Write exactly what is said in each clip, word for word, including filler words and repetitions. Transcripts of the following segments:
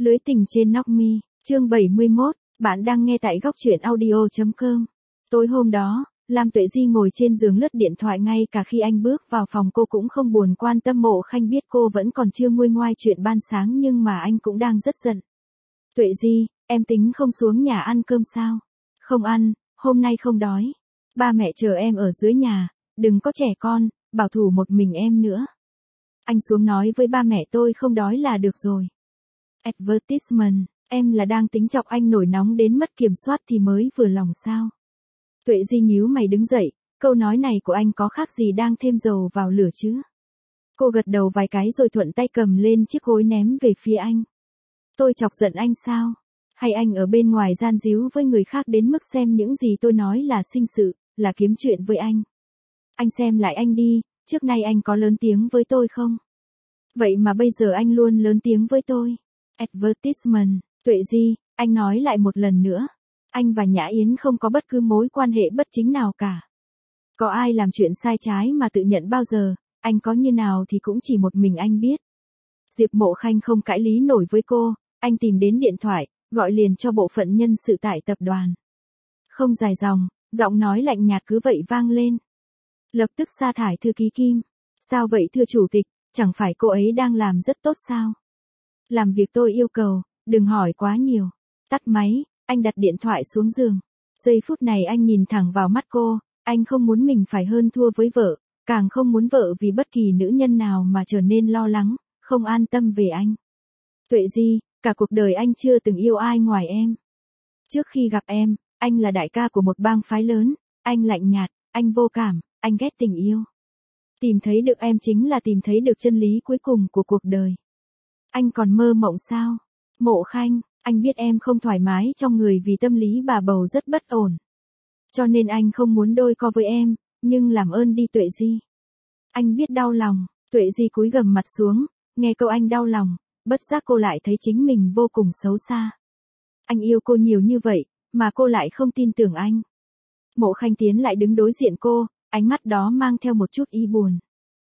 Lưới tình trên Knock Me, chương bảy mươi mốt, bạn đang nghe tại góc truyện audio chấm com. Tối hôm đó, Lam Tuệ Di ngồi trên giường lướt điện thoại ngay cả khi anh bước vào phòng cô cũng không buồn quan tâm. Mộ Khanh biết cô vẫn còn chưa nguôi ngoai chuyện ban sáng nhưng mà anh cũng đang rất giận. Tuệ Di, em tính không xuống nhà ăn cơm sao? Không ăn, hôm nay không đói. Ba mẹ chờ em ở dưới nhà, đừng có trẻ con, bảo thủ một mình em nữa. Anh xuống nói với ba mẹ tôi không đói là được rồi. Advertisement, em là đang tính chọc anh nổi nóng đến mất kiểm soát thì mới vừa lòng sao? Tuệ Di nhíu mày đứng dậy, câu nói này của anh có khác gì đang thêm dầu vào lửa chứ? Cô gật đầu vài cái rồi thuận tay cầm lên chiếc gối ném về phía anh. Tôi chọc giận anh sao? Hay anh ở bên ngoài gian díu với người khác đến mức xem những gì tôi nói là sinh sự, là kiếm chuyện với anh? Anh xem lại anh đi, trước nay anh có lớn tiếng với tôi không? Vậy mà bây giờ anh luôn lớn tiếng với tôi. Advertisement, Tuệ Di, anh nói lại một lần nữa. Anh và Nhã Yến không có bất cứ mối quan hệ bất chính nào cả. Có ai làm chuyện sai trái mà tự nhận bao giờ, anh có như nào thì cũng chỉ một mình anh biết. Diệp Mộ Khanh không cãi lý nổi với cô, anh tìm đến điện thoại, gọi liền cho bộ phận nhân sự tại tập đoàn. Không dài dòng, giọng nói lạnh nhạt cứ vậy vang lên. Lập tức sa thải thư ký Kim. Sao vậy thưa chủ tịch, chẳng phải cô ấy đang làm rất tốt sao? Làm việc tôi yêu cầu, đừng hỏi quá nhiều. Tắt máy, anh đặt điện thoại xuống giường. Giây phút này anh nhìn thẳng vào mắt cô, anh không muốn mình phải hơn thua với vợ, càng không muốn vợ vì bất kỳ nữ nhân nào mà trở nên lo lắng, không an tâm về anh. Tuệ Di, cả cuộc đời anh chưa từng yêu ai ngoài em. Trước khi gặp em, anh là đại ca của một bang phái lớn, anh lạnh nhạt, anh vô cảm, anh ghét tình yêu. Tìm thấy được em chính là tìm thấy được chân lý cuối cùng của cuộc đời. Anh còn mơ mộng sao? Mộ Khanh, anh biết em không thoải mái trong người vì tâm lý bà bầu rất bất ổn. Cho nên anh không muốn đôi co với em, nhưng làm ơn đi Tuệ Di. Anh biết đau lòng. Tuệ Di cúi gằm mặt xuống, nghe câu anh đau lòng, bất giác cô lại thấy chính mình vô cùng xấu xa. Anh yêu cô nhiều như vậy, mà cô lại không tin tưởng anh. Mộ Khanh tiến lại đứng đối diện cô, ánh mắt đó mang theo một chút ý buồn.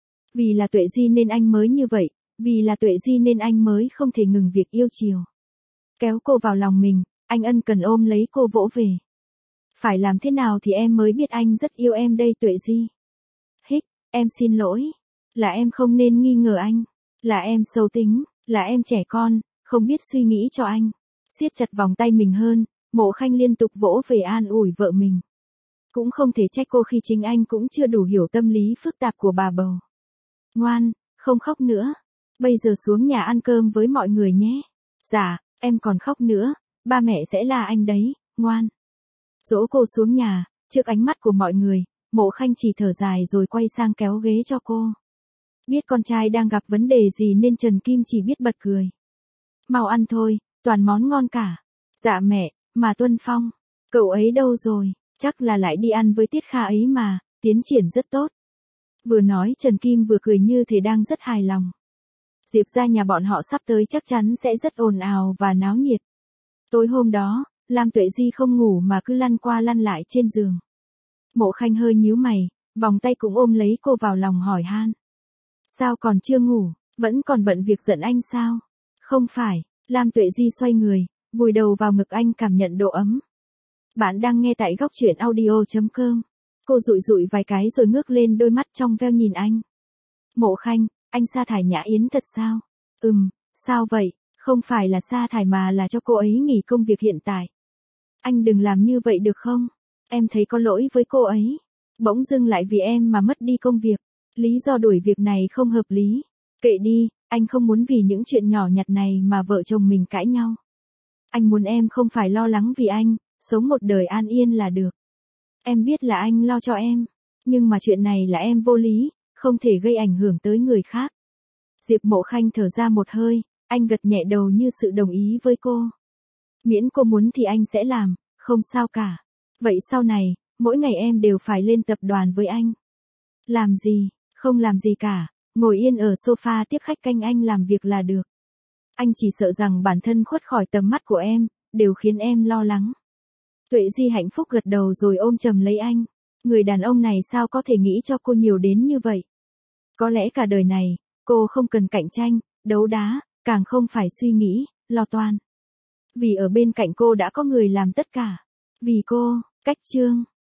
Vì là Tuệ Di nên anh mới như vậy, vì là Tuệ Di nên anh mới không thể ngừng việc yêu chiều. Kéo cô vào lòng mình, anh ân cần ôm lấy cô vỗ về. Phải làm thế nào thì em mới biết anh rất yêu em đây Tuệ Di? Hích, em xin lỗi. Là em không nên nghi ngờ anh. Là em xấu tính, là em trẻ con, không biết suy nghĩ cho anh. Siết chặt vòng tay mình hơn, Mộ Khanh liên tục vỗ về an ủi vợ mình. Cũng không thể trách cô khi chính anh cũng chưa đủ hiểu tâm lý phức tạp của bà bầu. Ngoan, không khóc nữa. Bây giờ xuống nhà ăn cơm với mọi người nhé. Dạ, em còn khóc nữa, ba mẹ sẽ la anh đấy, ngoan. Dỗ cô xuống nhà, trước ánh mắt của mọi người, Mộ Khanh chỉ thở dài rồi quay sang kéo ghế cho cô. Biết con trai đang gặp vấn đề gì nên Trần Kim chỉ biết bật cười. Mau ăn thôi, toàn món ngon cả. Dạ mẹ, mà Tuân Phong, cậu ấy đâu rồi? Chắc là lại đi ăn với Tiết Kha ấy mà, tiến triển rất tốt. Vừa nói Trần Kim vừa cười như thể đang rất hài lòng. Diệp gia nhà bọn họ sắp tới chắc chắn sẽ rất ồn ào và náo nhiệt. Tối hôm đó, Lam Tuệ Di không ngủ mà cứ lăn qua lăn lại trên giường. Mộ Khanh hơi nhíu mày, vòng tay cũng ôm lấy cô vào lòng hỏi han. Sao còn chưa ngủ, vẫn còn bận việc giận anh sao? Không phải, Lam Tuệ Di xoay người, vùi đầu vào ngực anh cảm nhận độ ấm. Bạn đang nghe tại góc truyện audio chấm com. Cô dụi dụi vài cái rồi ngước lên đôi mắt trong veo nhìn anh. Mộ Khanh, anh sa thải Nhã Yến thật sao? Ừm, sao vậy? Không phải là sa thải mà là cho cô ấy nghỉ công việc hiện tại. Anh đừng làm như vậy được không? Em thấy có lỗi với cô ấy. Bỗng dưng lại vì em mà mất đi công việc. Lý do đuổi việc này không hợp lý. Kệ đi, anh không muốn vì những chuyện nhỏ nhặt này mà vợ chồng mình cãi nhau. Anh muốn em không phải lo lắng vì anh, sống một đời an yên là được. Em biết là anh lo cho em, nhưng mà chuyện này là em vô lý, không thể gây ảnh hưởng tới người khác. Diệp Mộ Khanh thở ra một hơi, anh gật nhẹ đầu như sự đồng ý với cô. Miễn cô muốn thì anh sẽ làm, không sao cả. Vậy sau này, mỗi ngày em đều phải lên tập đoàn với anh. Làm gì? Không làm gì cả, ngồi yên ở sofa tiếp khách canh anh làm việc là được. Anh chỉ sợ rằng bản thân khuất khỏi tầm mắt của em, đều khiến em lo lắng. Tuệ Di hạnh phúc gật đầu rồi ôm chầm lấy anh. Người đàn ông này sao có thể nghĩ cho cô nhiều đến như vậy? Có lẽ cả đời này, cô không cần cạnh tranh, đấu đá, càng không phải suy nghĩ, lo toan. Vì ở bên cạnh cô đã có người làm tất cả. Vì cô, cách chương.